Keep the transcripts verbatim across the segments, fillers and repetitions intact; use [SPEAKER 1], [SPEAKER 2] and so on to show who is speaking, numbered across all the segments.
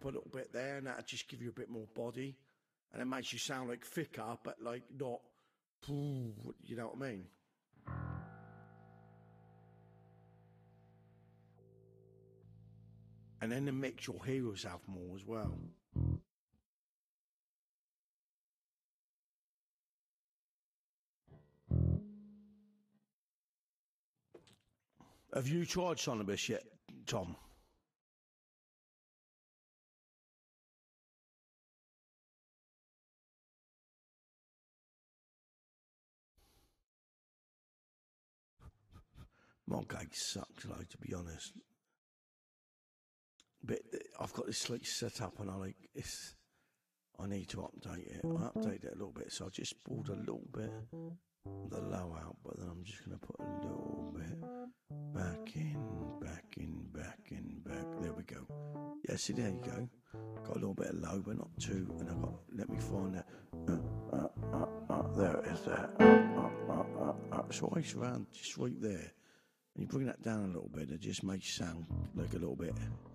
[SPEAKER 1] a little bit there, and that'll just give you a bit more body, and it makes you sound like thicker, but like not, you know what I mean? And then the mix, you'll hear yourself more as well. Have you tried Sonobus yet, Tom? My gig sucks, like, to be honest. But I've got this like set up, and I like it's. I need to update it. I update it a little bit, so I just pulled a little bit of the low out, but then I'm just going to put a little bit back in, back in, back in, back. There we go. Yeah, see, there you go. Got a little bit of low, but not too. And I got. Let me find that. Uh, uh, uh, uh, there it is. There. Uh, uh, uh, uh, uh. So I around, just right there. And you bring that down a little bit, it just makes you sound like a little bit.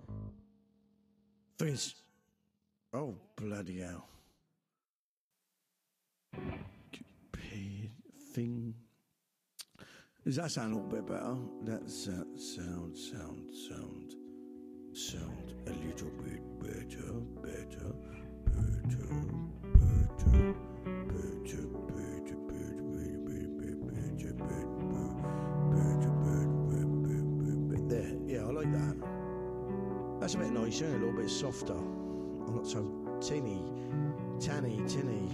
[SPEAKER 1] Fizz. Oh, bloody hell. Stupid thing. Does that sound a little bit better? That's uh, sound, sound, sound, sound a little bit better, better, better, better, better, better, better, better, better, better, there. Yeah, I like that. That's a bit nicer, a little bit softer. I'm not so tinny, tanny, tinny.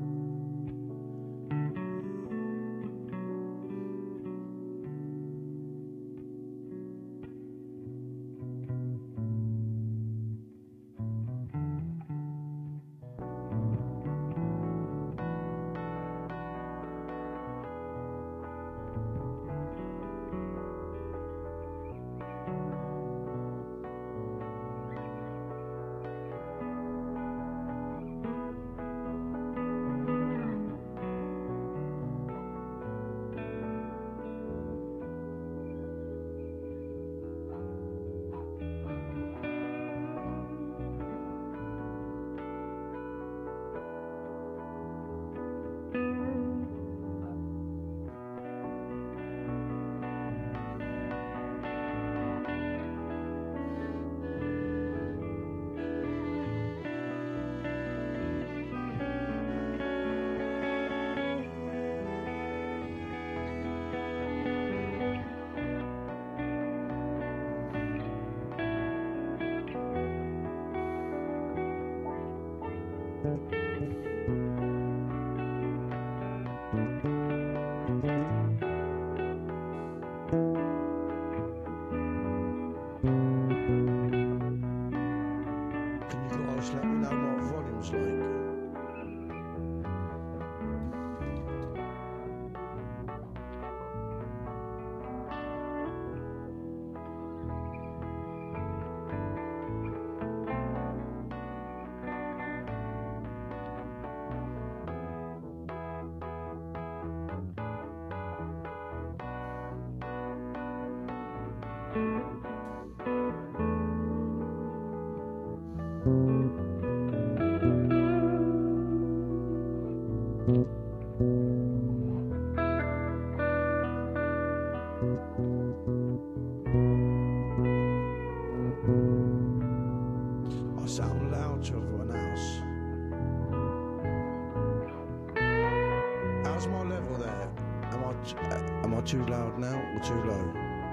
[SPEAKER 1] Too loud now or too low?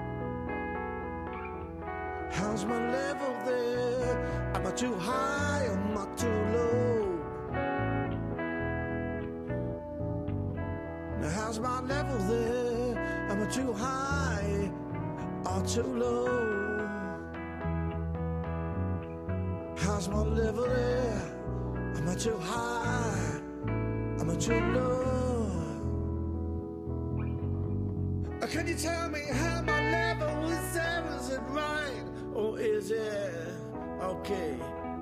[SPEAKER 1] How's my level there? Am I too high or am I too low? Now how's my level there? Am I too high or too low? How's my level there? Am I too high? Am I too low? Can you tell me how my level is there? Is it right or is it okay?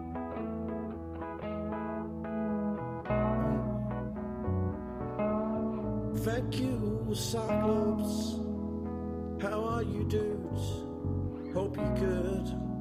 [SPEAKER 1] Thank you, Cyclops. How are you, dudes? Hope you're good.